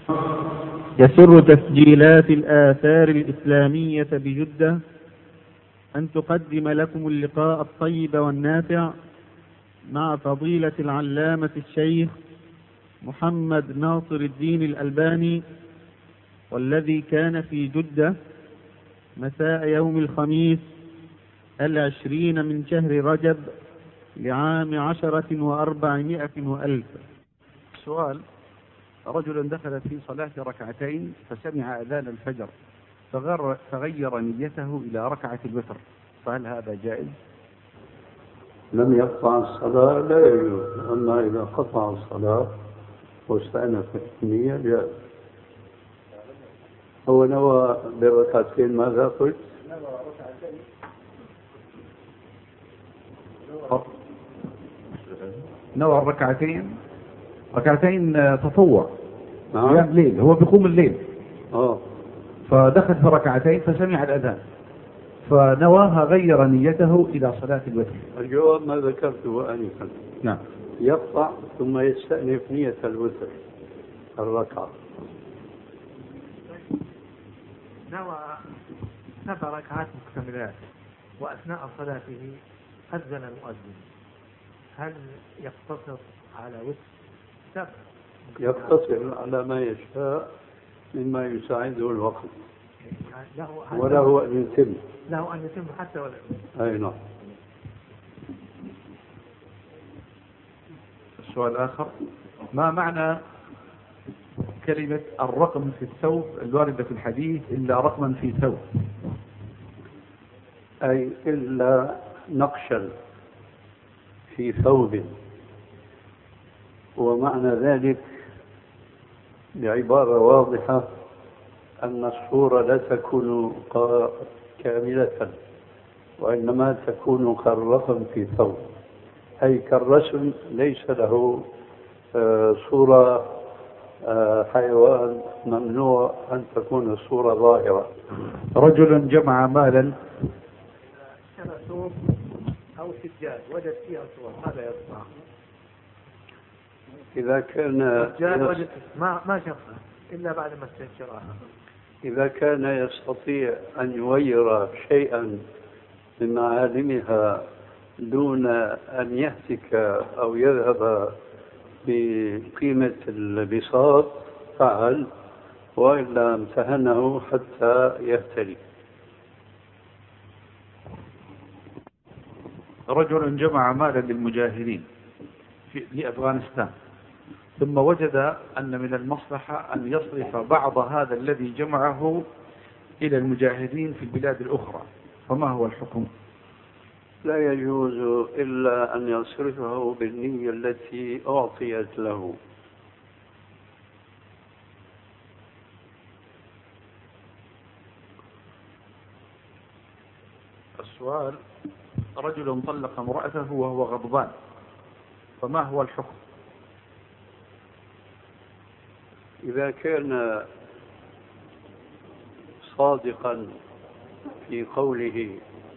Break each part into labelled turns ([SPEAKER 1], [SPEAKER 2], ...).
[SPEAKER 1] يسر تسجيلات الآثار الإسلامية بجدة أن تقدم لكم اللقاء الطيب والنافع مع فضيلة العلامة الشيخ محمد ناصر الدين الألباني، والذي كان في جدة مساء يوم الخميس 20 من شهر رجب لعام 10,400
[SPEAKER 2] سؤال: رجل دخل في صلاة ركعتين فسمع أذان الفجر فغير نيته إلى ركعة الوتر، فهل هذا جائز؟
[SPEAKER 3] لم يقطع الصلاة لا يجوز، أما إذا قطع الصلاة واستأنفت النية جائز. هو نوى بالركعتين ماذا قلت؟
[SPEAKER 2] نوى ركعتين تطوع قيام ليل، هو بيقوم الليل فدخل في ركعتين فسمع الأذان فنواها غير نيته إلى صلاة الوتر.
[SPEAKER 3] الجواب ما ذكرته آنفا.
[SPEAKER 2] نعم،
[SPEAKER 3] يقطع ثم يستأنف نية الوتر الركعة.
[SPEAKER 4] نوى 7 ركعات مكتملات وأثناء صلاته أذن المؤذن، هل يقتصر على وتر؟
[SPEAKER 3] يقتصر على ما يشاء مما يساعده الوقت، وله أن يتم.
[SPEAKER 4] له أن يتم حتى ولا
[SPEAKER 3] أي نعم.
[SPEAKER 2] السؤال الآخر: ما معنى كلمة الرقم في الثوب الواردة في الحديث إلا رقما في ثوب؟
[SPEAKER 3] أي إلا نقشا في ثوب، ومعنى ذلك بعبارة واضحة أن الصورة لا تكون كاملة، وإنما تكون كالرقم في ثوب، أي كالرسم ليس له صورة حيوان، ممنوع أن تكون الصورة ظاهرة.
[SPEAKER 2] رجل جمع مالا
[SPEAKER 4] اشترى ثوب أو سجاد وجد فيها صور، ماذا يصنع؟
[SPEAKER 3] إذا كان
[SPEAKER 4] وجد ما شافها إلا بعد ما استنشرها.
[SPEAKER 3] إذا كان يستطيع أن يغير شيئا من معالمها دون أن يهتك أو يذهب بقيمة البساط فعل، وإلا امتهنه حتى يهتري.
[SPEAKER 2] رجل جمع مالا للمجاهدين في أفغانستان، ثم وجد أن من المصلحة أن يصرف بعض هذا الذي جمعه إلى المجاهدين في البلاد الأخرى، فما هو الحكم؟
[SPEAKER 3] لا يجوز إلا أن يصرفه بالنية التي أعطيت له.
[SPEAKER 2] السؤال: رجل طلق امرأته وهو غضبان، فما هو الحكم؟
[SPEAKER 3] إذا كان صادقا في قوله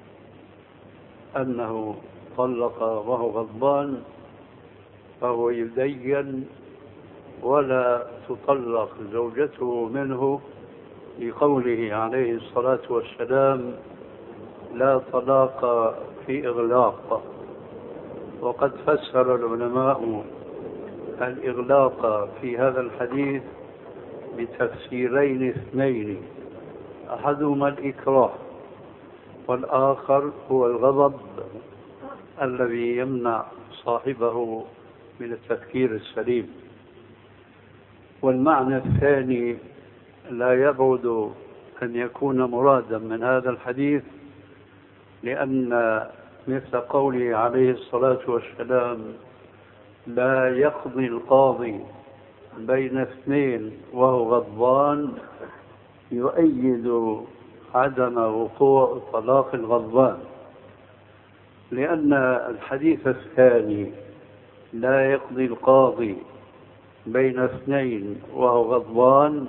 [SPEAKER 3] أنه طلق وهو غضبان فهو يدين، ولا تطلق زوجته منه لقوله عليه الصلاة والسلام: لا طلاق في إغلاق. وقد فسر العلماء الإغلاق في هذا الحديث بتفسيرين اثنين: أحدهما الإكراه، والآخر هو الغضب الذي يمنع صاحبه من التفكير السليم. والمعنى الثاني لا يبعد أن يكون مرادا من هذا الحديث، لأن مثل قوله عليه الصلاة والسلام: لا يقضي القاضي بين اثنين وهو غضبان، يؤيد عدم وقوع طلاق الغضبان، لأن الحديث الثاني: لا يقضي القاضي بين اثنين وهو غضبان،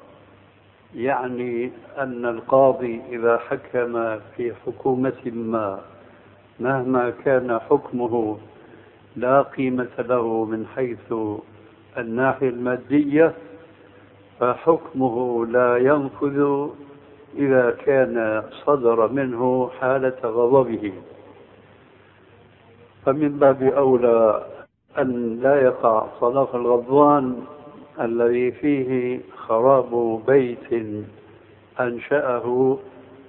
[SPEAKER 3] يعني أن القاضي إذا حكم في حكومة ما مهما كان حكمه لا قيمة له من حيث الناحية المادية، فحكمه لا ينفذ إذا كان صدر منه حالة غضبه، فمن باب أولى أن لا يقع طلاق الغضبان الذي فيه خراب بيت أنشأه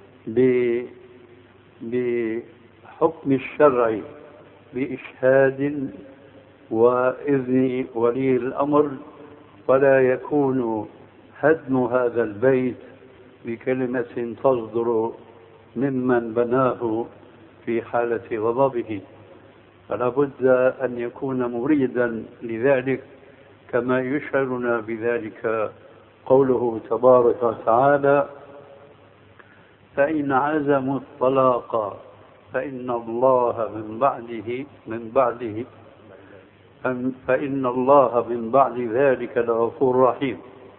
[SPEAKER 3] بحكم الشرع بإشهاد وإذن ولي الأمر، ولا يكون هدم هذا البيت بكلمة تصدر ممن بناه في حالة غضبه. فلا بد أن يكون مريدا لذلك، كما يشعرنا بذلك قوله تبارك وتعالى: فإن عزموا الطلاق فإن الله من بعد ذلك لغفور رحيم.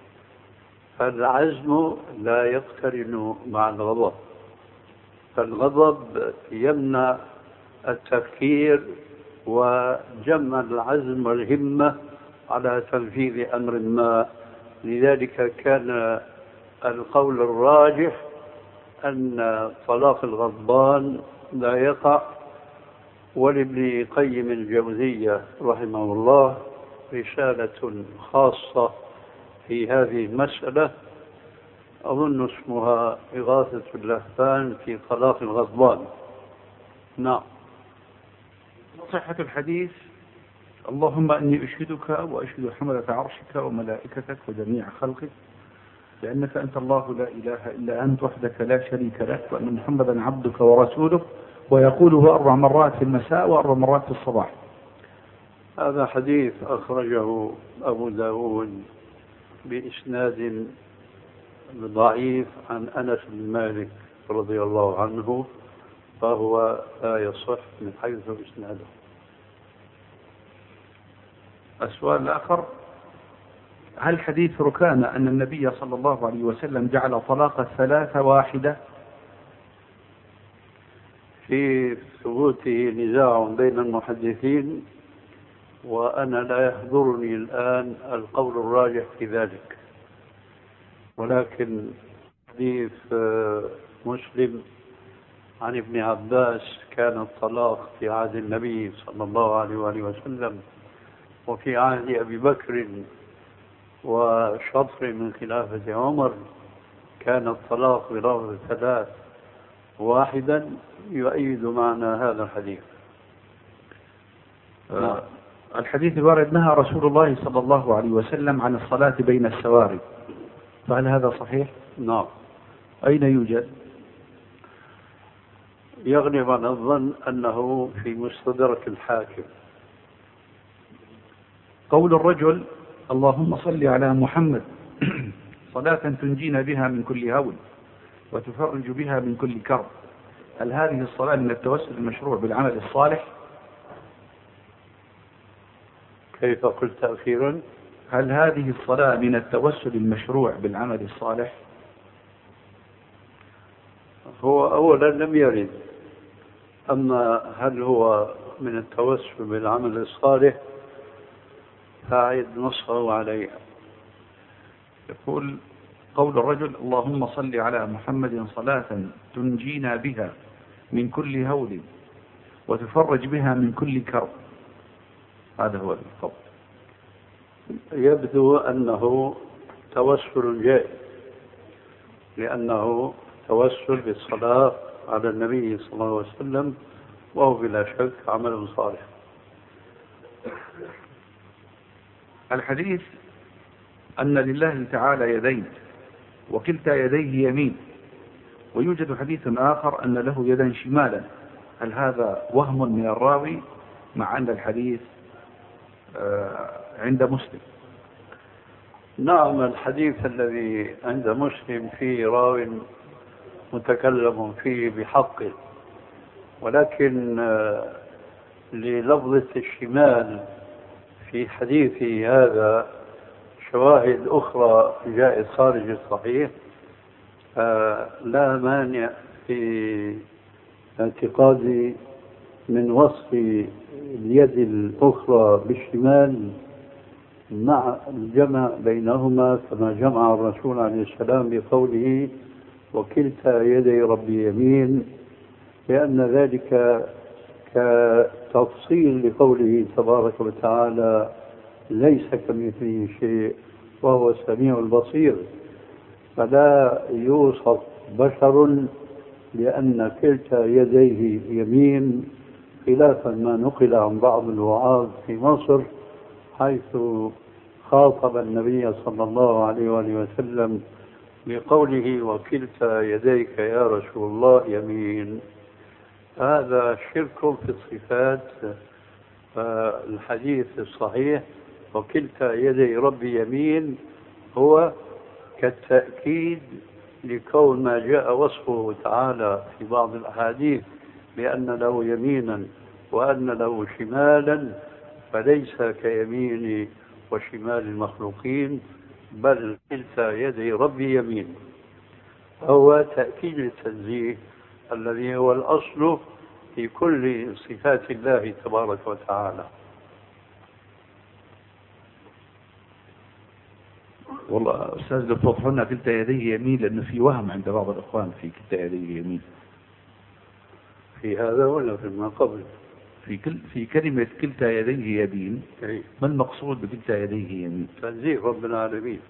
[SPEAKER 3] فالعزم لا يقترن مع الغضب، فالغضب يمنع التفكير وجمع العزم والهمة على تنفيذ أمر ما. لذلك كان القول الراجح أن طلاق الغضبان لا يقع. ولابن قيم الجوزية رحمه الله رسالة خاصة في هذه المسألة، أظن اسمها إغاثة اللهفان في طلاق الغضبان. نعم.
[SPEAKER 2] صحة الحديث: اللهم إني أشهدك وأشهد حملة عرشك وملائكتك وجميع خلقك بأنك أنت الله لا إله إلا أنت وحدك لا شريك لك، وأن محمدا عبدك ورسولك، ويقوله 4 مرات في المساء و4 مرات في الصباح.
[SPEAKER 3] هذا حديث أخرجه أبو داود بإسناد ضعيف عن أنس بن مالك رضي الله عنه، فهو لا يصح من حيث إسناده.
[SPEAKER 2] السؤال الآخر: هل حديث ركانة أن النبي صلى الله عليه وسلم جعل طلاق الثلاثة واحدة؟
[SPEAKER 3] في ثبوته نزاع بين المحدثين، وأنا لا يحضرني الآن القول الراجح في ذلك، ولكن حديث مسلم عن ابن عباس كان الطلاق في عهد النبي صلى الله عليه وآله وسلم وفي عهد أبي بكر وشطر من خلافة عمر كان الطلاق بلفظ 3 واحدا، يؤيد معنى هذا الحديث.
[SPEAKER 2] الحديث الوارد: نهى رسول الله صلى الله عليه وسلم عن الصلاة بين السواري، فهل هذا صحيح؟
[SPEAKER 3] نعم.
[SPEAKER 2] أين يوجد؟
[SPEAKER 3] يغلب عن الظن أنه في مستدرك الحاكم.
[SPEAKER 2] قول الرجل: اللهم صل على محمد صلاة تنجينا بها من كل هول وتفرج بها من كل كرب، هل هذه الصلاة من التوسل المشروع بالعمل الصالح؟
[SPEAKER 3] كيف قلت أخيرا؟
[SPEAKER 2] هل هذه الصلاة من التوسل المشروع بالعمل الصالح؟
[SPEAKER 3] هو أولا لم يرد، أما هل هو من التوسل بالعمل الصالح فأعد نصه عليها.
[SPEAKER 2] يقول قول الرجل: اللهم صل على محمد صلاة تنجينا بها من كل هول وتفرج بها من كل كرب، هذا هو القول.
[SPEAKER 3] يبدو أنه توسل جائز، لأنه توسل بالصلاة على النبي صلى الله عليه وسلم، وهو بلا شك عمل صالح.
[SPEAKER 2] الحديث أن لله تعالى يدين وكلتا يديه يمين، ويوجد حديث آخر أن له يدا شمالا، هل هذا وهم من الراوي مع أن الحديث عند مسلم؟
[SPEAKER 3] نعم، الحديث الذي عند مسلم فيه راو متكلم فيه بحقه، ولكن للفظة الشمال في حديثه هذا شواهد أخرى جاءت خارج الصحيح، لا مانع في اعتقادي من وصف اليد الأخرى بالشمال مع الجمع بينهما كما جمع الرسول عليه السلام بقوله وكلتا يدي ربي يمين، لأن ذلك كتفصيل لقوله تبارك وتعالى ليس كمثله شيء وهو السميع البصير، فلا يوصف بشر لأن كلتا يديه يمين، خلافا ما نقل عن بعض الوعاظ في مصر حيث خاطب النبي صلى الله عليه وآله وسلم بقوله وكلتا يديك يا رسول الله يمين. هذا شرك في الصفات. فالحديث الصحيح وكلتا يدي ربي يمين هو كالتأكيد لكون ما جاء وصفه تعالى في بعض الأحاديث بأن له يمينا وأن له شمالا، فليس كيمين وشمال المخلوقين، بل كلتا يدي ربي يمين. هو تأكيد التنزيه الذي هو الأصل في كل صفات الله تبارك وتعالى.
[SPEAKER 2] والله أستاذ لو توضحوا لنا كلتا يديه يمين، لأنه في وهم عند بعض الإخوان في كلتا يديه يمين.
[SPEAKER 3] في هذا ولا في ما قبل؟
[SPEAKER 2] في كلمة كلتا يديه يمين، ما المقصود بكلتا يديه يمين؟
[SPEAKER 3] تنزيه رب العالمين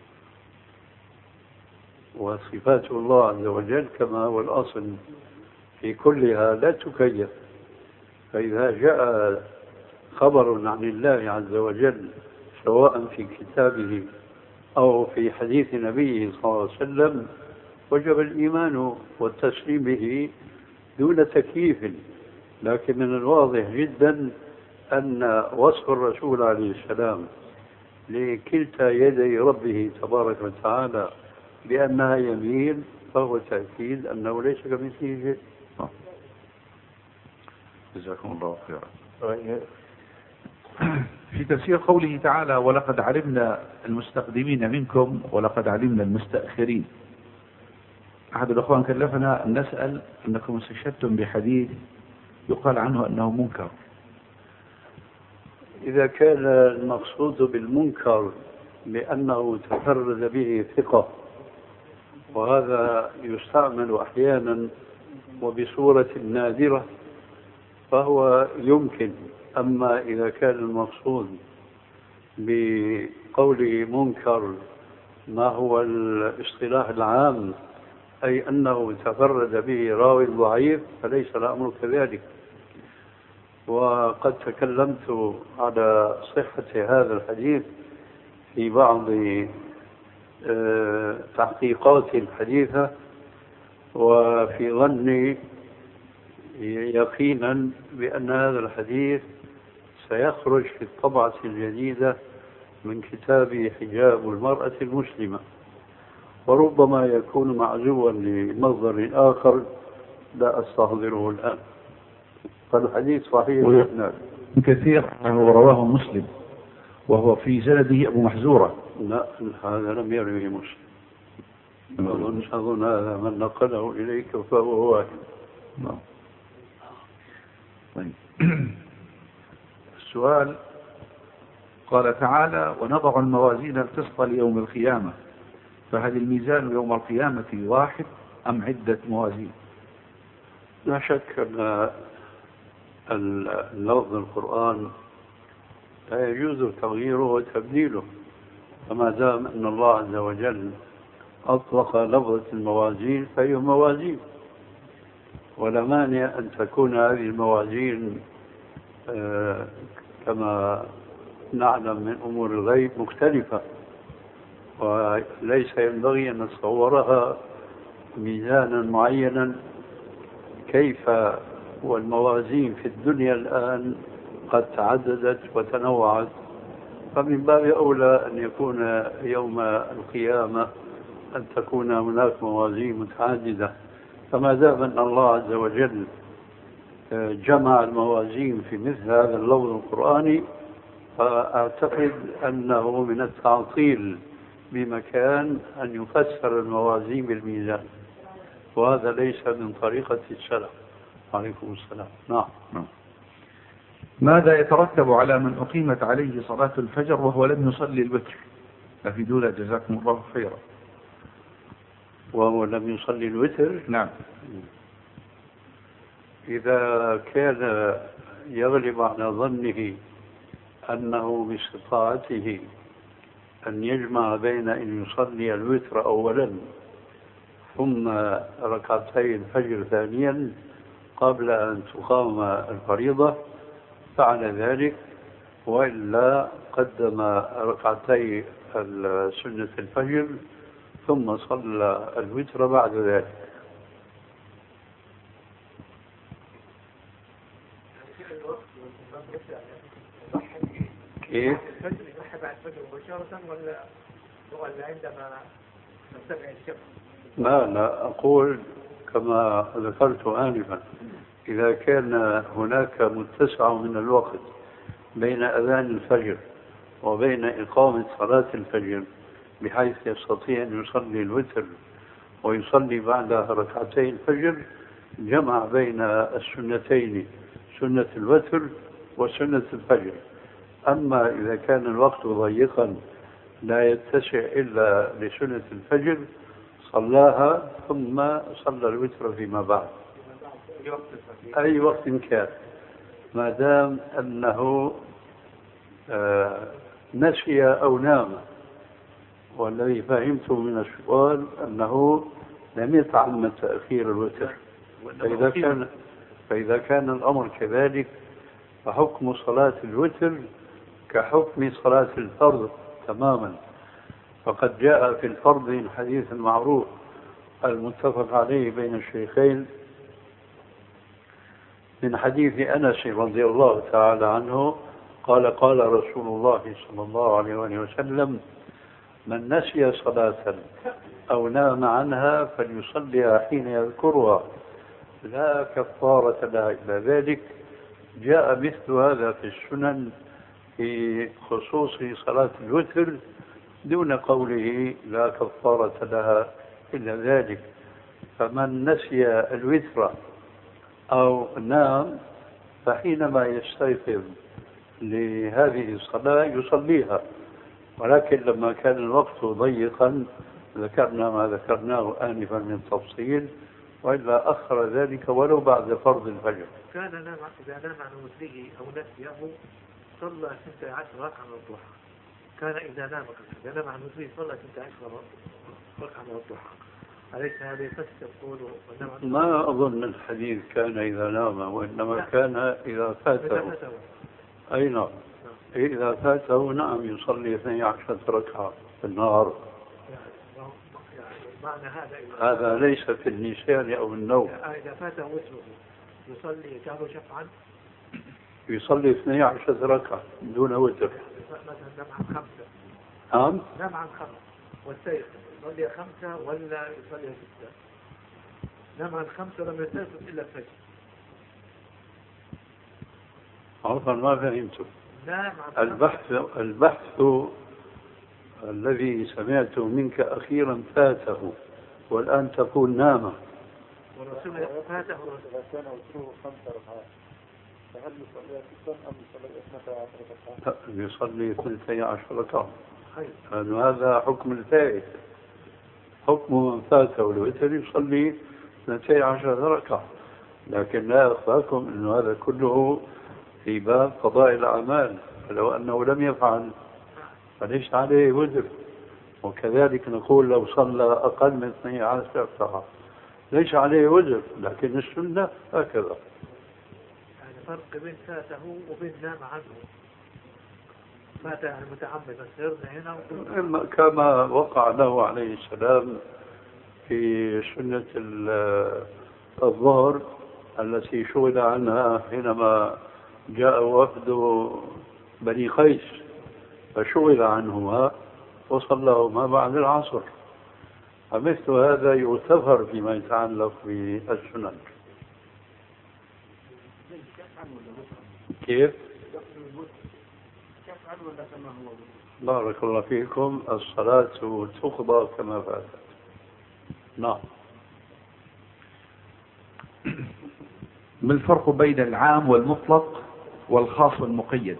[SPEAKER 3] وصفات الله عز وجل كما هو الأصل في كلها لا تكيف. فإذا جاء خبر عن الله عز وجل سواء في كتابه أو في حديث نبيه صلى الله عليه وسلم وجب الإيمان والتسليم به دون تكييف. لكن من الواضح جدا أن وصف الرسول عليه السلام لكلتا يدي ربه تبارك وتعالى بأنها يمين فهو تأكيد أنه ليس كمثله شيء.
[SPEAKER 2] جزاكم الله خيرا. في تفسير قوله تعالى ولقد علمنا المستقدمين منكم ولقد علمنا المستأخرين، أحد الأخوان كلفنا أن نسأل أنكم استشهدتم بحديث يقال عنه أنه منكر.
[SPEAKER 3] إذا كان المقصود بالمنكر بأنه تفرد به ثقة، وهذا يستعمل أحيانا وبصورة نادرة فهو يمكن. أما إذا كان المقصود بقوله منكر ما هو الاصطلاح العام أي أنه تفرد به راوي ضعيف فليس الأمر كذلك. وقد تكلمت على صحة هذا الحديث في بعض تحقيقات الحديثة، وفي ظني يقينا بأن هذا الحديث سيخرج في الطبعة الجديدة من كتاب حجاب المرأة المسلمة، وربما يكون معزوا لمصدر آخر لا أستحضره الآن. فالحديث صحيح
[SPEAKER 2] كثير ورواه مسلم وهو في سنده أبو محزورة.
[SPEAKER 3] لا هذا لم يروه مسلم. أظن هذا من نقله إليك فهو واحد.
[SPEAKER 2] طيب. السؤال قال تعالى ونضع الموازين القسط ليوم القيامة، فهل الميزان يوم القيامة واحد أم عدة موازين؟
[SPEAKER 3] لا شك أن اللفظ القرآن لا يجوز تغييره وتبديله، فما دام أن الله عز وجل أطلق لفظة الموازين فهي موازين، ولا مانع أن تكون هذه الموازين كما نعلم من أمور الغيب مختلفة، وليس ينبغي أن نتصورها ميزانا معينا. كيف والموازين في الدنيا الآن قد تعددت وتنوعت، فمن باب أولى أن يكون يوم القيامة أن تكون هناك موازين متعددة. فما دام أن الله عز وجل جمع الموازين في مثل هذا اللفظ القرآني، فأعتقد أنه من التعطيل بمكان أن يفسر الموازين بالميزان، وهذا ليس من طريقة السلف. عليكم السلام. نعم.
[SPEAKER 2] ماذا يترتب على من أقيمت عليه صلاة الفجر وهو لم يصلي الوتر؟ أفيدونا جزاكم الله خيرا.
[SPEAKER 3] وهو لم يصلي الوتر؟
[SPEAKER 2] نعم.
[SPEAKER 3] إذا كان يغلب على ظنه أنه باستطاعته أن يجمع بين أن يصلي الوتر أولا ثم ركعتي الفجر ثانيا قبل أن تقام الفريضة فعل ذلك، وإلا قدم ركعتي سنة الفجر ثم صلى الوتر بعد ذلك. كيف؟ لا أقول كما ذكرت آنفا، إذا كان هناك متسع من الوقت بين أذان الفجر وبين إقامة صلاة الفجر بحيث يستطيع أن يصلي الوتر ويصلي بعدها ركعتي الفجر، جمع بين السنتين، سنة الوتر وسنة الفجر. أما إذا كان الوقت ضيقا لا يتسع إلا لسنة الفجر صلاها ثم صلى الوتر فيما بعد أي وقت كان، ما دام أنه نسي أو نام. والذي فهمته من السؤال أنه لم يتعمد تأخير الوتر، فإذا كان الأمر كذلك فحكم صلاة الوتر كحكم صلاة الفرض تماما. فقد جاء في الفرض الحديث المعروف المتفق عليه بين الشيخين من حديث أنس رضي الله تعالى عنه قال قال رسول الله صلى الله عليه وسلم: من نسي صلاة أو نام عنها فليصليها حين يذكرها لا كفارة لها إلا ذلك. جاء مثل هذا في السنن في خصوص صلاة الوتر دون قوله لا كفارة لها إلا ذلك. فمن نسي الوتر أو نام فحينما يستيقظ لهذه الصلاة يصليها، ولكن لما كان الوقت ضيقا ذكرنا ما ذكرناه آنفا من تفصيل، وإلا أخر ذلك ولو بعد فرض الفجر.
[SPEAKER 4] كان إذا نام عن وتره أو نسيه صلى 16 ركعة من الضحى. كان إذا نام عن وتره صلى 16 ركعة من الضحى. أليس هذا يفسر قوله؟
[SPEAKER 3] ما أظن الحديث كان إذا نام، وإنما كان إذا فاته. أي نعم، إذا فاته نعم يصلي 12 ركعة في النهار. هذا ليس في النسيان أو النوم.
[SPEAKER 4] إذا فاته وتره يصلي كانوا شفعا،
[SPEAKER 3] يصلي 12 ركعة دون وتر.
[SPEAKER 4] مثلا نام عن 5.
[SPEAKER 3] نعم
[SPEAKER 4] نام عن 5 والسيف يصلي 5 ولا يصلي 6؟ نام عن 5 ولم يستيقظ إلا الفجر.
[SPEAKER 3] عفوا ما فهمته.
[SPEAKER 4] نام عن
[SPEAKER 3] البحث الذي سمعته منك أخيرا فاته والآن تقول نام.
[SPEAKER 4] والرسول فاته
[SPEAKER 1] كان وتره 5 ركعات، فهل يصلي 6 أم يصلي 12 ركعة؟
[SPEAKER 3] يصلي 12 ركعة. هذا حكم الفائت. حكم من فاته الوتر يصلي 12 ركعة، لكن لا أخفاكم أن هذا كله في باب قضاء الأعمال، فلو أنه لم يفعل فليس عليه وزر. وكذلك نقول لو صلى أقل من 12 ركعة ليس عليه وزر، لكن السنة هكذا.
[SPEAKER 4] يعني فرق بين فاته وبين نام عنه. فاته المتعمد سيرنا هنا
[SPEAKER 3] كما وقع له عليه السلام في سنة الظهر التي شغل عنها حينما جاء وفد بني قيس فشغل عنهما وصلهما بعد العصر. فمثل هذا يغتفر فيما يتعلق بالسنن. كيف؟ بارك الله فيكم. الصلاة تقضى كما فاتت. نعم.
[SPEAKER 2] ما الفرق بين العام والمطلق والخاص والمقيد؟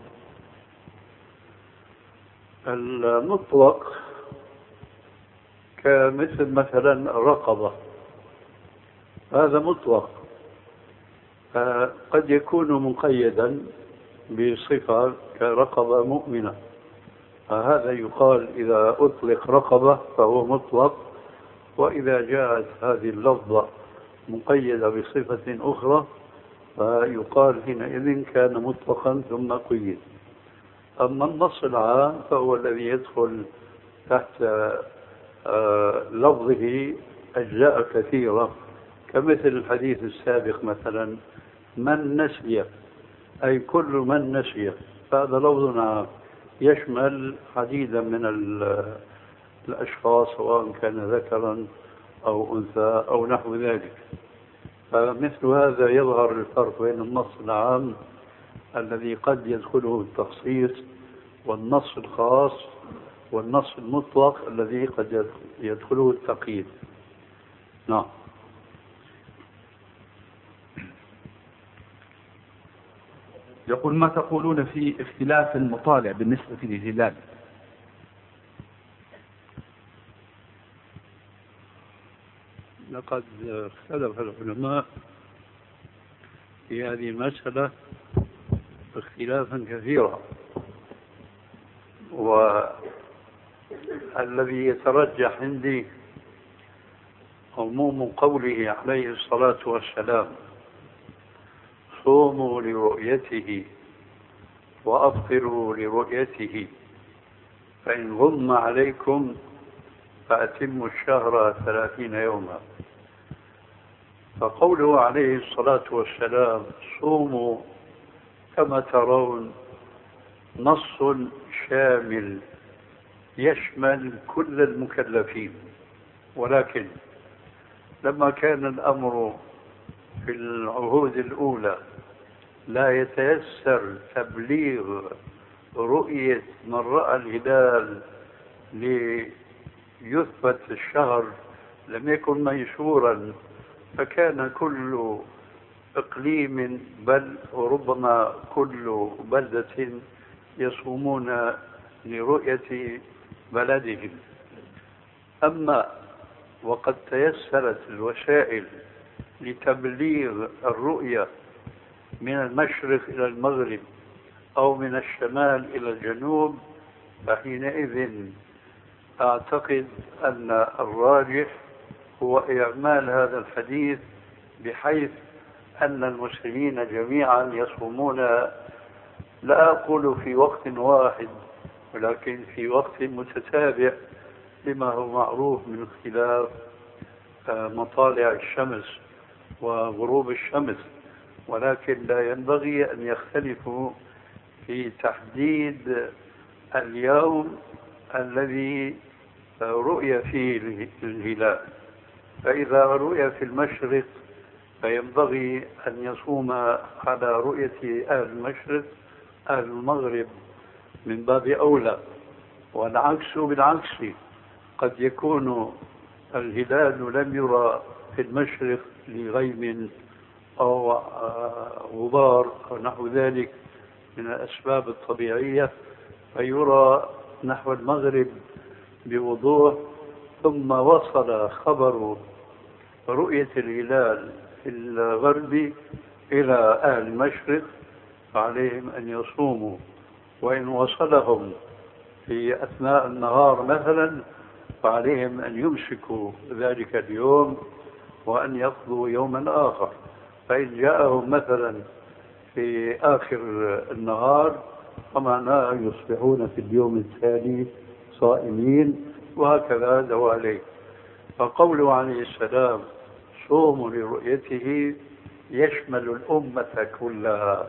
[SPEAKER 3] المطلق كمثل مثلا رقبة، هذا مطلق، قد يكون مقيدا بصفة كرقبة مؤمنة، هذا يقال إذا أطلق رقبة فهو مطلق، وإذا جاءت هذه اللفظة مقيدة بصفة أخرى فيقال حينئذ كان مطلقا ثم قيد. أما النص العام فهو الذي يدخل تحت لفظه أجزاء كثيرة، كمثل الحديث السابق مثلا من نسي، أي كل من نسي، فهذا لفظ عام يشمل عديدا من الأشخاص سواء كان ذكرا أو أنثى أو نحو ذلك. فمثل هذا يظهر الفرق بين النص العام الذي قد يدخله التخصيص والنص الخاص والنص المطلق الذي قد يدخله التقييد. نعم.
[SPEAKER 2] يقول ما تقولون في اختلاف المطالع بالنسبة للهلال؟
[SPEAKER 3] لقد اختلف العلماء في هذه المسألة اختلافا كثيرا، والذي يترجح عندي عموم قوله عليه الصلاة والسلام صوموا لرؤيته وأفطروا لرؤيته فإن غم عليكم فأتموا الشهر 30 يوما. فقوله عليه الصلاة والسلام صوموا كما ترون نص شامل يشمل كل المكلفين، ولكن لما كان الأمر في العهود الأولى لا يتيسر تبليغ رؤية من رأى الهلال ليثبت الشهر، لم يكن ميسورا، فكان كل إقليم بل وربما كل بلدة يصومون لرؤية بلدهم. أما وقد تيسرت الوسائل لتبليغ الرؤية من المشرق إلى المغرب أو من الشمال إلى الجنوب، فحينئذ أعتقد أن الراجح هو إعمال هذا الحديث، بحيث أن المسلمين جميعا يصومون لا أقول في وقت واحد ولكن في وقت متتابع، لما هو معروف من اختلاف مطالع الشمس وغروب الشمس، ولكن لا ينبغي أن يختلفوا في تحديد اليوم الذي رؤي فيه الهلال. فإذا رؤي في المشرق فينبغي أن يصوم على رؤية أهل المشرق، أهل المغرب من باب أولى، والعكس بالعكس، قد يكون الهلال لم يرى في المشرق لغيم أو غبار أو نحو ذلك من الأسباب الطبيعية، فيرى نحو المغرب بوضوح، ثم وصل خبر رؤية الهلال في الغرب إلى أهل المشرق، فعليهم أن يصوموا، وإن وصلهم في أثناء النهار مثلا فعليهم أن يمسكوا ذلك اليوم وأن يقضوا يوما آخر. فإن جاءهم مثلا في آخر النهار فمعناه يصبحون في اليوم التالي صائمين، وهكذا دواليك. فقوله عليه السلام صوموا لرؤيته يشمل الأمة كلها،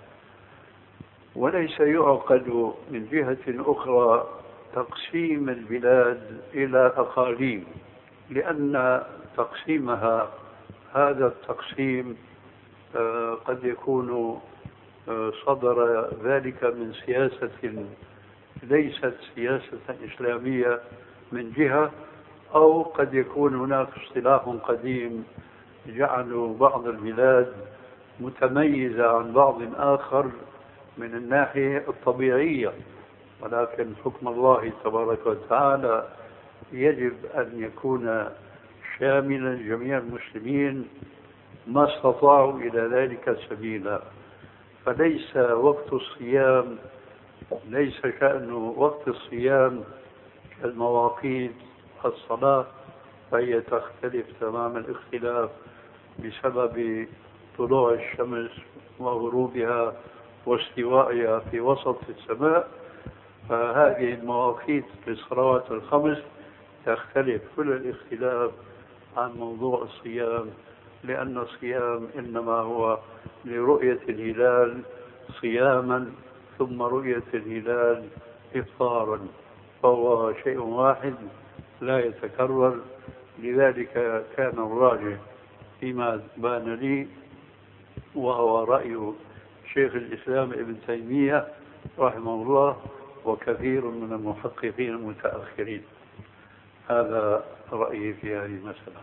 [SPEAKER 3] وليس يعقد من جهة أخرى تقسيم البلاد إلى أقاليم، لأن تقسيمها هذا التقسيم قد يكون صدر ذلك من سياسة ليست سياسة إسلامية من جهة، أو قد يكون هناك اصطلاح قديم جعلوا بعض البلاد متميزة عن بعض آخر من الناحية الطبيعية، ولكن حكم الله تبارك وتعالى يجب أن يكون شاملا جميع المسلمين ما استطاعوا إلى ذلك سبيلا. فليس وقت الصيام، ليس شأن وقت الصيام كالمواقيت الصلاة، فهي تختلف تمام الاختلاف بسبب طلوع الشمس وغروبها واستوائها في وسط السماء. فهذه المواقيت للصلوات الخمس تختلف كل الاختلاف عن موضوع الصيام، لأن الصيام إنما هو لرؤية الهلال صياما ثم رؤية الهلال إفطارا، فهو شيء واحد لا يتكرر. لذلك كان الراجح فيما بان لي، وهو رأي شيخ الإسلام ابن تيمية رحمه الله وكثير من المحققين المتأخرين. هذا رأيي في هذه المسألة.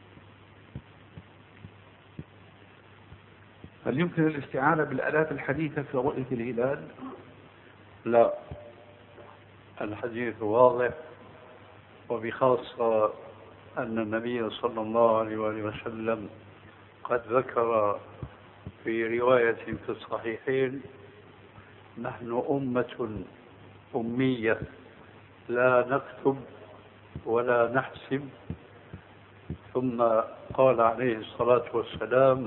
[SPEAKER 2] هل يمكن الاستعانة بالآلات الحديثة في رؤية الهلال؟
[SPEAKER 3] لا، الحديث واضح، وبخاصة أن النبي صلى الله عليه وسلم قد ذكر في رواية في الصحيحين: نحن أمة أمية لا نكتب ولا نحسب. ثم قال عليه الصلاة والسلام: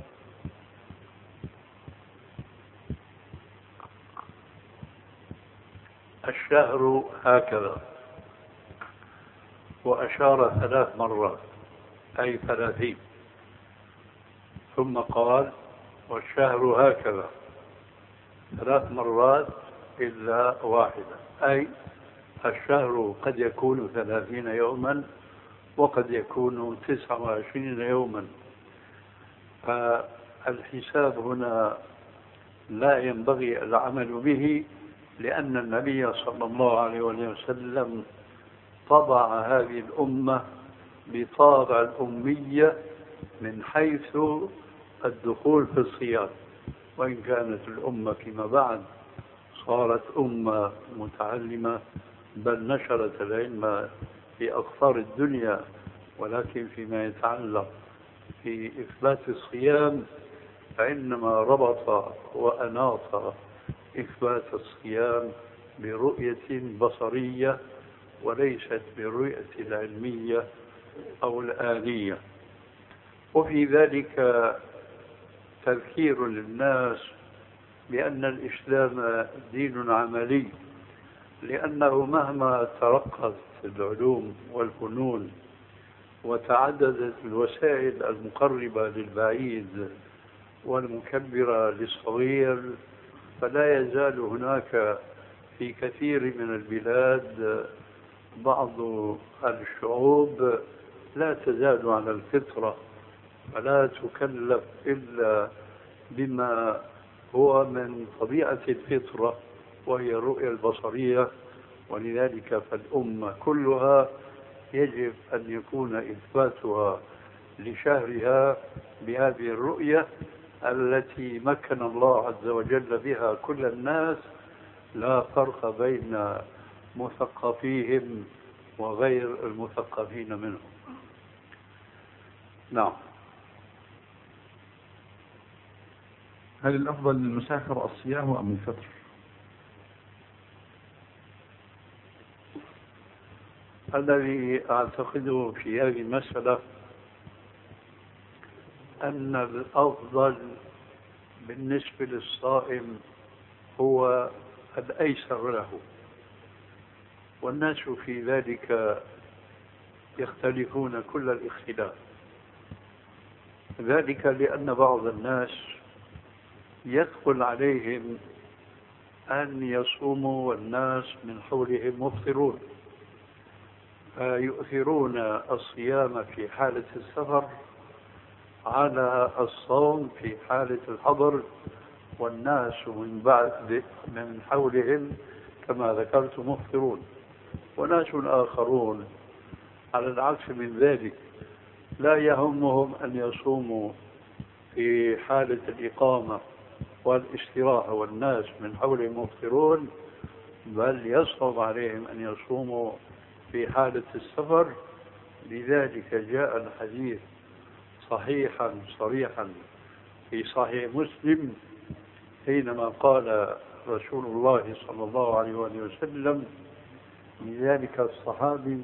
[SPEAKER 3] الشهر هكذا، وأشار 3 مرات أي 30. ثم قال: والشهر هكذا 3 مرات إلا واحدة، أي الشهر قد يكون 30 يوما وقد يكون 29 يوما. فالحساب هنا لا ينبغي العمل به، لأن النبي صلى الله عليه وسلم طبع هذه الأمة بطابع الأمية من حيث الدخول في الصيام، وإن كانت الأمة فيما بعد صارت أمة متعلمة بل نشرت العلم في أقطار الدنيا، ولكن فيما يتعلق في إثبات الصيام فإنما ربط وأناط إثبات الصيام برؤية بصرية وليست بالرؤية العلمية أو الآلية. وفي ذلك تذكير للناس بأن الإسلام دين عملي، لأنه مهما ترقت العلوم والفنون وتعددت الوسائل المقربة للبعيد والمكبرة للصغير، فلا يزال هناك في كثير من البلاد بعض الشعوب لا تزال على الفطرة ولا تكلف إلا بما هو من طبيعة الفطرة وهي الرؤية البصرية. ولذلك فالأمة كلها يجب أن يكون إثباتها لشهرها بهذه الرؤية التي مكن الله عز وجل بها كل الناس، لا فرق بين مثقفيهم وغير المثقفين منهم. نعم.
[SPEAKER 2] هل الأفضل للمسافر الصيام أم الفطر؟
[SPEAKER 3] الذي أعتقده في هذه المسألة أن الأفضل بالنسبة للصائم هو الأيسر له، والناس في ذلك يختلفون كل الاختلاف. ذلك لأن بعض الناس يدخل عليهم أن يصوموا والناس من حولهم مفطرون، فيؤثرون الصيام في حالة السفر على الصوم في حالة الحضر، والناس من حولهم كما ذكرت مفطرون. وناس آخرون على العكس من ذلك لا يهمهم أن يصوموا في حالة الإقامة والاستراحة والناس من حولهم مفطرون، بل يصعب عليهم أن يصوموا في حالة السفر. لذلك جاء الحديث صحيحا صريحا في صحيح مسلم حينما قال رسول الله صلى الله عليه وسلم لذلك الصحابي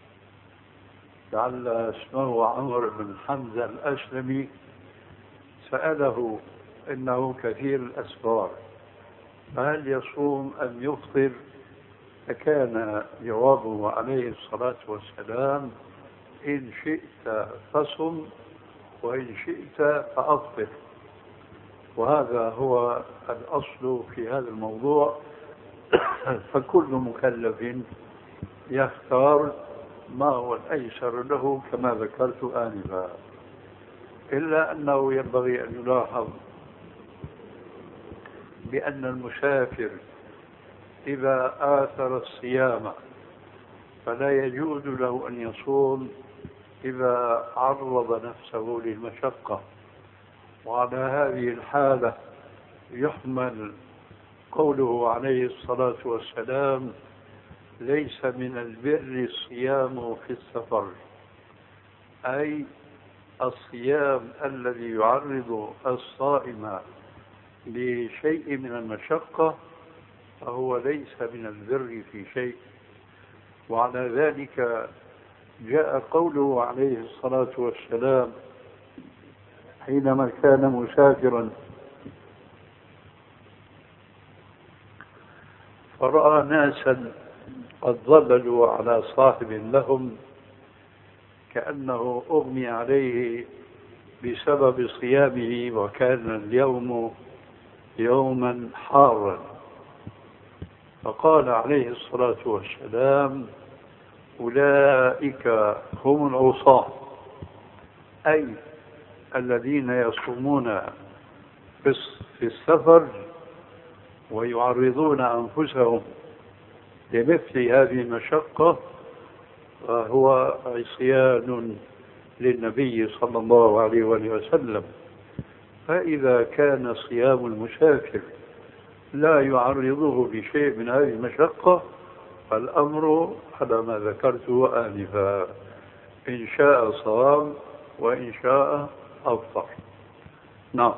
[SPEAKER 3] لعل اسمه عمرو بن حمزة الأسلمي، سأله إنه كثير الأسفار فهل يصوم أم يفطر؟ فكان جوابه عليه الصلاة والسلام: إن شئت فصم وإن شئت فأفطر. وهذا هو الأصل في هذا الموضوع. فكل مكلف يختار ما هو الأيسر له كما ذكرت آنفا، إلا أنه ينبغي أن يلاحظ بأن المسافر إذا آثر الصيام فلا يجوز له أن يصوم إذا عرض نفسه للمشقة. وعلى هذه الحالة يحمل قوله عليه الصلاة والسلام: ليس من البر الصيام في السفر، أي الصيام الذي يعرض الصائم لشيء من المشقة فهو ليس من البر في شيء. وعلى ذلك جاء قوله عليه الصلاة والسلام حينما كان مسافرا فرأى ناسا قد ظللوا على صاحب لهم كأنه أغمي عليه بسبب صيامه، وكان اليوم يوما حارا، فقال عليه الصلاة والسلام: أولئك هم العصاة، أي الذين يصومون في السفر ويعرضون أنفسهم لمثل هذه المشقة، فهو عصيان للنبي صلى الله عليه وسلم. فإذا كان صيام المسافر لا يعرضه بشيء من هذه المشقة فالأمر على ما ذكرته آنفا: إن شاء صام وإن شاء أفطر. نعم.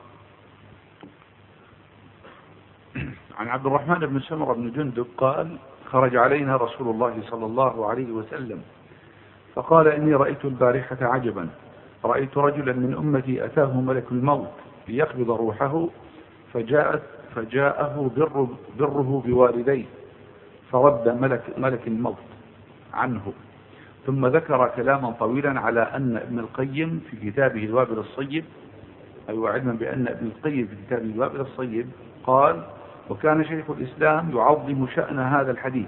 [SPEAKER 2] عن عبد الرحمن بن سمرة بن جندب قال: خرج علينا رسول الله صلى الله عليه وسلم فقال: إني رأيت البارحة عجبا، رأيت رجلا من أمتي أتاه ملك الموت ليقبض روحه فجاءه بره بوالديه فرد ملك الموت عنه، ثم ذكر كلاما طويلا على أن ابن القيم في كتابه الوابل الصيب، أي علما بأن ابن القيم في كتابه الوابل الصيب قال: وكان شيخ الإسلام يعظم شأن هذا الحديث.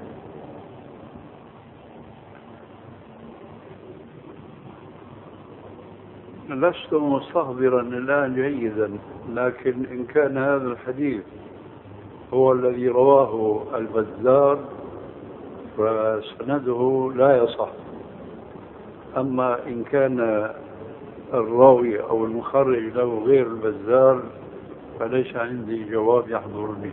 [SPEAKER 3] لست مستحضرا الآن جيدا، لكن إن كان هذا الحديث هو الذي رواه البزار فسنده لا يصح. أما إن كان الراوي أو المخرج له غير البزار فليس عندي جواب يحضرني.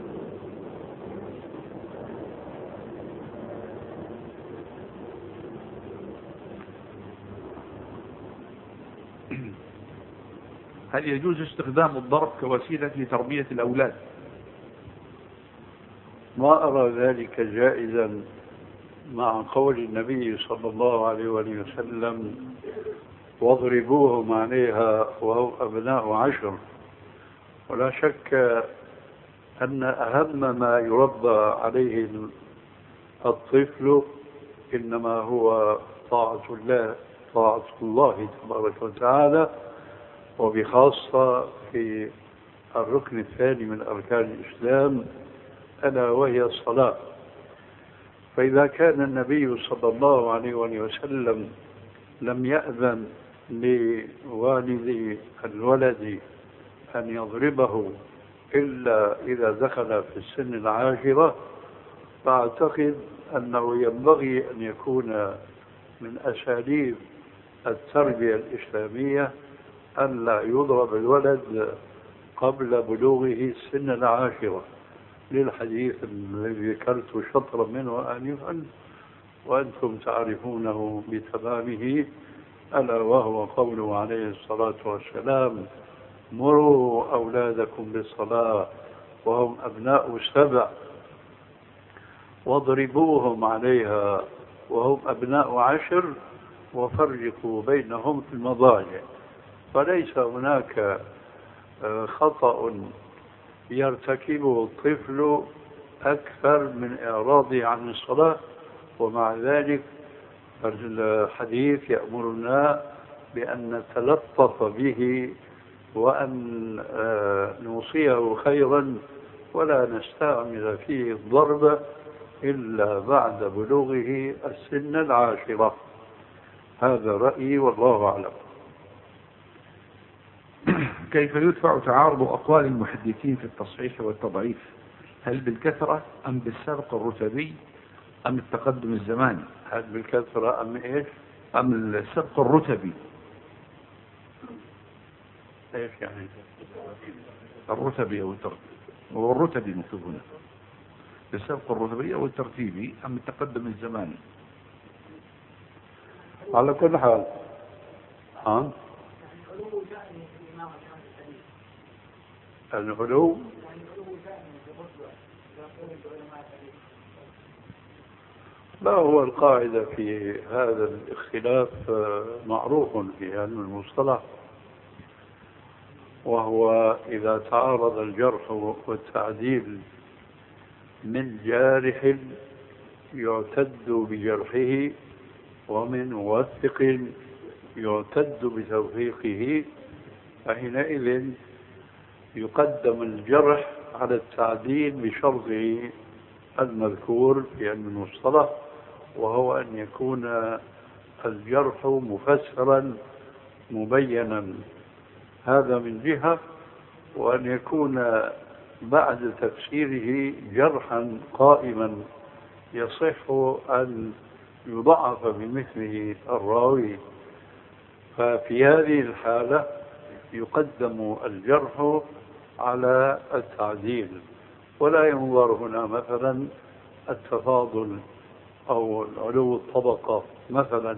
[SPEAKER 2] هل يجوز استخدام الضرب كوسيلة لتربية الأولاد؟
[SPEAKER 3] ما أرى ذلك جائزا مع قول النبي صلى الله عليه وسلم: واضربوهم عليها وهم أبناء 10. ولا شك أن أهم ما يربى عليه الطفل إنما هو طاعة الله تبارك وتعالى، وبخاصة في الركن الثاني من أركان الإسلام ألا وهي الصلاة. فإذا كان النبي صلى الله عليه وسلم لم يأذن لوالد الولد أن يضربه إلا إذا دخل في السن 10، فأعتقد أنه ينبغي أن يكون من أساليب التربية الإسلامية ألا يضرب الولد قبل بلوغه سن العاشرة، للحديث الذي ذكرت شطرا منه آنفا وأنتم تعرفونه بتمامه، ألا وهو قوله عليه الصلاة والسلام: مروا أولادكم بالصلاة وهم أبناء 7 واضربوهم عليها وهم أبناء 10 وفرقوا بينهم في المضاجع. فليس هناك خطأ يرتكبه الطفل أكثر من إعراضه عن الصلاة، ومع ذلك الحديث يأمرنا بأن نتلطف به وأن نوصيه خيرا ولا نستعمل فيه الضرب إلا بعد بلوغه السن العاشرة. هذا رأيي والله أعلم.
[SPEAKER 2] كيف يدفع تعارض أقوال المحدثين في التصحيح والتضعيف؟ هل بالكثرة أم بالسبق الرتبي أم التقدم الزماني؟
[SPEAKER 3] هل بالكثرة أم إيش؟
[SPEAKER 2] أم السبق الرتبي؟
[SPEAKER 3] إيش يعني؟
[SPEAKER 2] الرتبي أو الترتيبي، والرتبي مكتوب هنا، بالسبق الرتبي أو الترتيبي أم التقدم الزماني؟
[SPEAKER 3] على كل حال العلو لا هو القاعدة في هذا الاختلاف معروف في علم المصطلح، وهو إذا تعارض الجرح والتعديل من جارح يعتد بجرحه ومن موثق يعتد بتوثيقه، فحينئذ يقدم الجرح على التعديل بشرطه المذكور في علم المصطلح، وهو أن يكون الجرح مفسرا مبينا، هذا من جهة، وأن يكون بعد تفسيره جرحا قائما يصح أن يضعف بمثله الراوي. ففي هذه الحالة يقدم الجرح على التعديل، ولا ينظر هنا مثلا التفاضل أو علو الطبقة مثلا.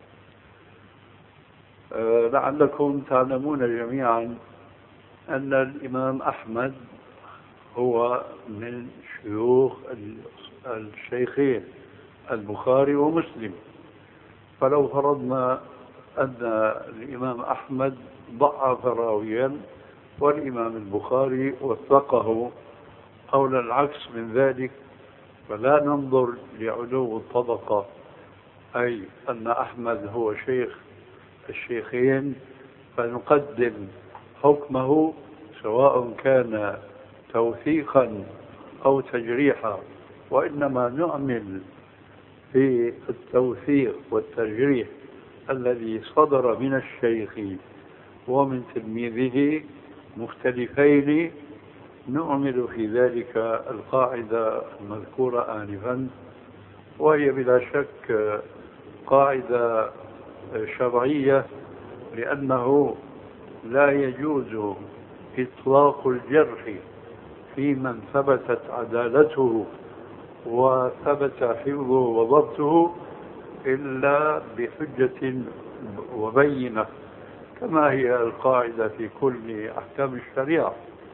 [SPEAKER 3] لعلكم تعلمون جميعا أن الإمام أحمد هو من شيوخ الشيخين البخاري ومسلم، فلو فرضنا أن الإمام أحمد ضعف راويا والإمام البخاري وثقه أو العكس من ذلك، فلا ننظر لعلو الطبقة، أي أن أحمد هو شيخ الشيخين فنقدم حكمه سواء كان توثيقا أو تجريحا، وإنما نعمل في التوثيق والتجريح الذي صدر من الشيخ ومن تلميذه مختلفين، نعمل في ذلك القاعدة المذكورة آنفا، وهي بلا شك قاعدة شرعية، لأنه لا يجوز إطلاق الجرح في من ثبتت عدالته وثبت حفظه وضبطه إلا بحجة وبينة، كما هي القاعدة في كل أحكام الشريعة.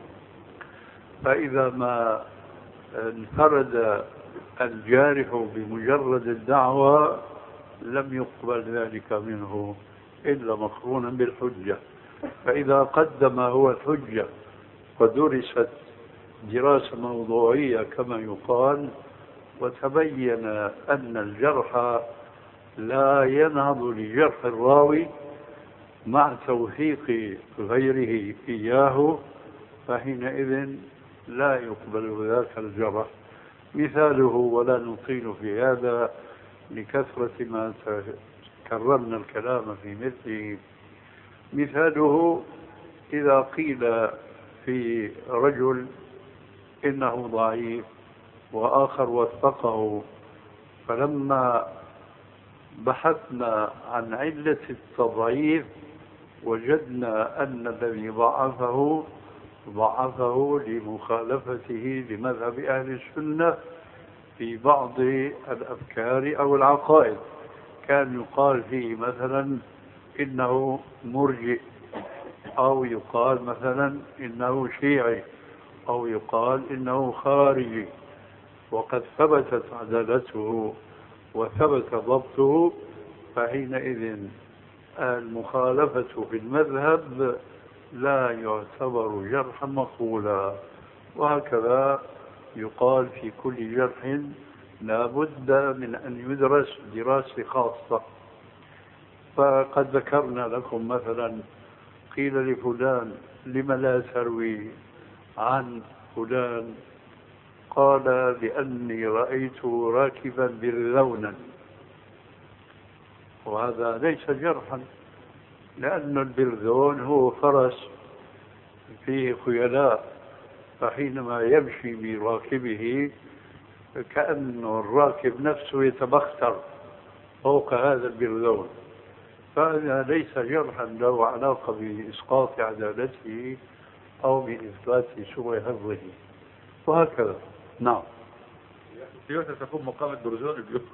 [SPEAKER 3] فإذا ما انفرد الجارح بمجرد الدعوة لم يقبل ذلك منه إلا مقرونا بالحجة، فإذا قدم هو الحجة ودرست دراسة موضوعية كما يقال وتبين أن الجرح لا ينهض لجرح الراوي مع توثيق غيره إياه، فحينئذ لا يقبل ذاك الجرح. مثاله، ولا نطيل في هذا لكثرة ما كررنا الكلام في مثله، مثاله إذا قيل في رجل إنه ضعيف وآخر وثقه، فلما بحثنا عن علة التضعيف وجدنا أن الذي ضعفه ضعفه لمخالفته لمذهب أهل السنة في بعض الأفكار أو العقائد. كان يقال فيه مثلا إنه مرجئ، أو يقال مثلا إنه شيعي، أو يقال إنه خارجي، وقد ثبتت عدالته وثبت ضبطه، فحينئذ المخالفة في المذهب لا يعتبر جرحا مقبولا. وهكذا يقال في كل جرح لا بد من أن يدرس دراسة خاصة. فقد ذكرنا لكم مثلا قيل لفلان لم لا تروي عن فلان، قال لأني رأيته راكبا برذونا، وهذا ليس جرحا، لأن البرذون هو فرس فيه خيلاء، فحينما يمشي براكبه كأنه الراكب نفسه يتبختر فوق هذا البرذون، فهذا ليس جرحا له علاقة بإسقاط عدالته أو بإثبات سوء حفظه، وهكذا. نعم.
[SPEAKER 2] اليوتا تكون مقام البرزون اليوم.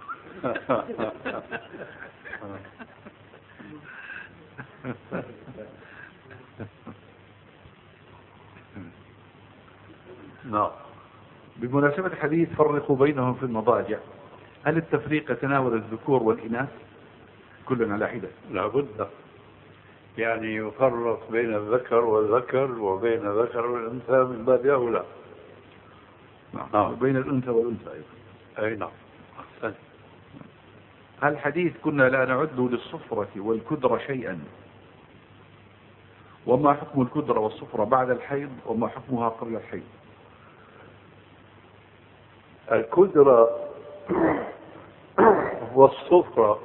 [SPEAKER 3] نعم.
[SPEAKER 2] بمناسبة حديث فرقوا بينهم في المضاجع، هل التفريق يتناول الذكور والإناث كل على حدة؟
[SPEAKER 3] لا بد، يعني يفرق بين الذكر والذكر وبين الذكر والأنثى من باب أولى.
[SPEAKER 2] نعم. وبين الأنثى والأنثى أيضا.
[SPEAKER 3] أي نعم. أحسن.
[SPEAKER 2] هل حديث كنا لا نعد للصفرة والكدرة شيئا، وما حكم الكدرة والصفرة بعد الحيض، وما حكمها قبل الحيض؟
[SPEAKER 3] الكدرة والصفرة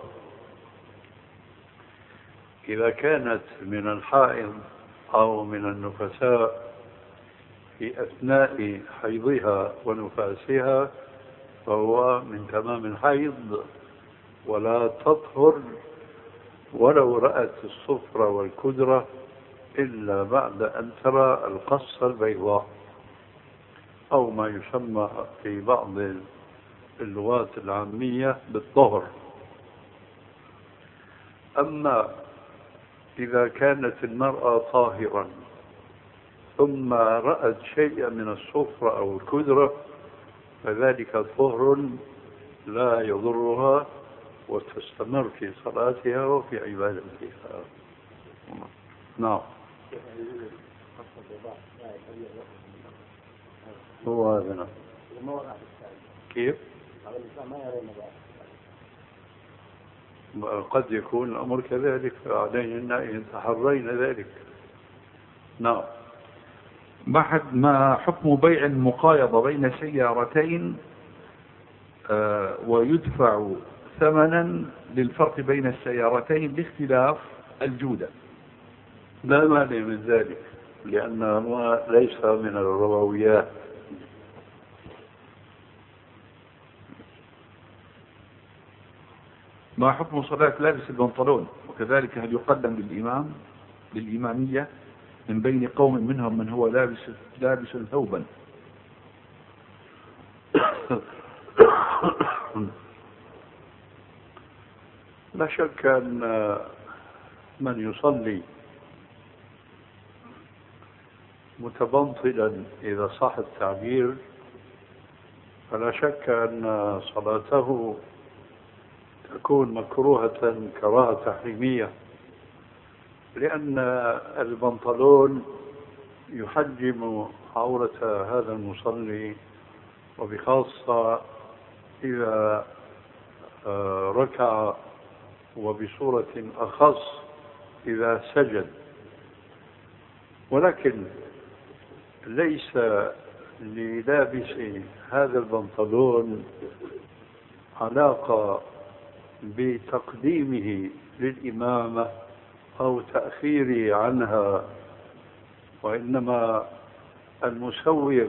[SPEAKER 3] إذا كانت من الحائض أو من النفساء في أثناء حيضها ونفاسها فهو من تمام الحيض، ولا تطهر ولو رأت الصفرة والكدرة إلا بعد أن ترى القصة البيضاء، أو ما يسمى في بعض اللغات العامية بالطهر. أما إذا كانت المرأة طاهرا ثم رأت شيئا من الصفرة أو الكدرة فذلك طهر لا يضرها، وتستمر في صلاتها وفي عبادتها. نعم. هو هذا. نعم. كيف؟ قد يكون الأمر كذلك، فعلينا أن يتحرين ذلك. نعم.
[SPEAKER 2] ما حكم بيع المقايضة بين سيارتين ويدفع ثمنا للفرق بين السيارتين لاختلاف الجودة؟
[SPEAKER 3] لا مانع من ذلك، لأنه ليس من الربويات.
[SPEAKER 2] ما حكم صلاة لابس البنطلون، وكذلك هل يقدم للإمامية من بين قوم منهم من هو لابس ثوبا؟
[SPEAKER 3] لا شك أن من يصلي متبنطلا إذا صح التعبير فلا شك أن صلاته تكون مكروهة كراهة تحريمية، لأن البنطلون يحجم عورة هذا المصلي، وبخاصة إذا ركع، وبصورة أخص إذا سجد. ولكن ليس للابس هذا البنطلون علاقة بتقديمه للإمامة أو تأخيره عنها، وإنما المسوغ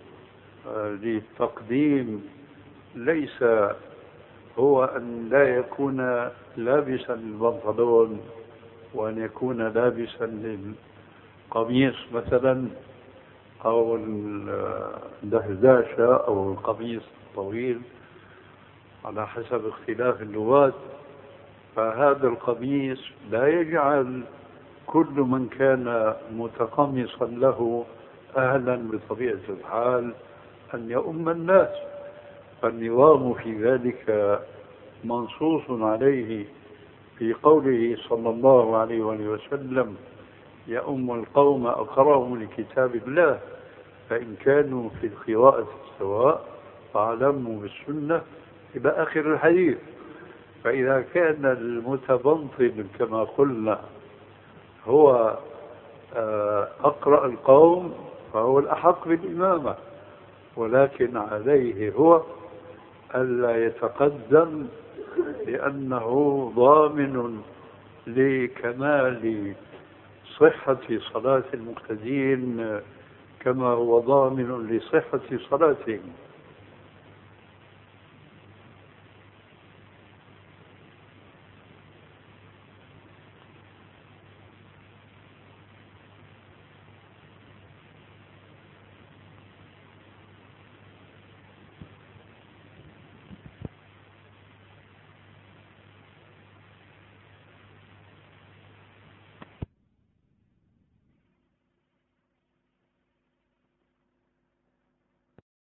[SPEAKER 3] للتقديم ليس هو أن لا يكون لابسا للبنطلون وأن يكون لابسا للقميص مثلا، أو الدهداشة أو القميص الطويل على حسب اختلاف اللغات، فهذا القميص لا يجعل كل من كان متقمصا له أهلا بطبيعة الحال أن يؤم الناس، فالنظام في ذلك منصوص عليه في قوله صلى الله عليه وسلم: يؤم القوم أقرأهم لكتاب الله، فإن كانوا في القراءة سواء فاعلموا بالسنة إلى آخر الحديث. فإذا كان المتبنطل كما قلنا هو أقرأ القوم فهو الأحق بالإمامة، ولكن عليه هو ألا يتقدم، لأنه ضامن لكمال صحة صلاة المقتدين كما هو ضامن لصحة صلاتهم.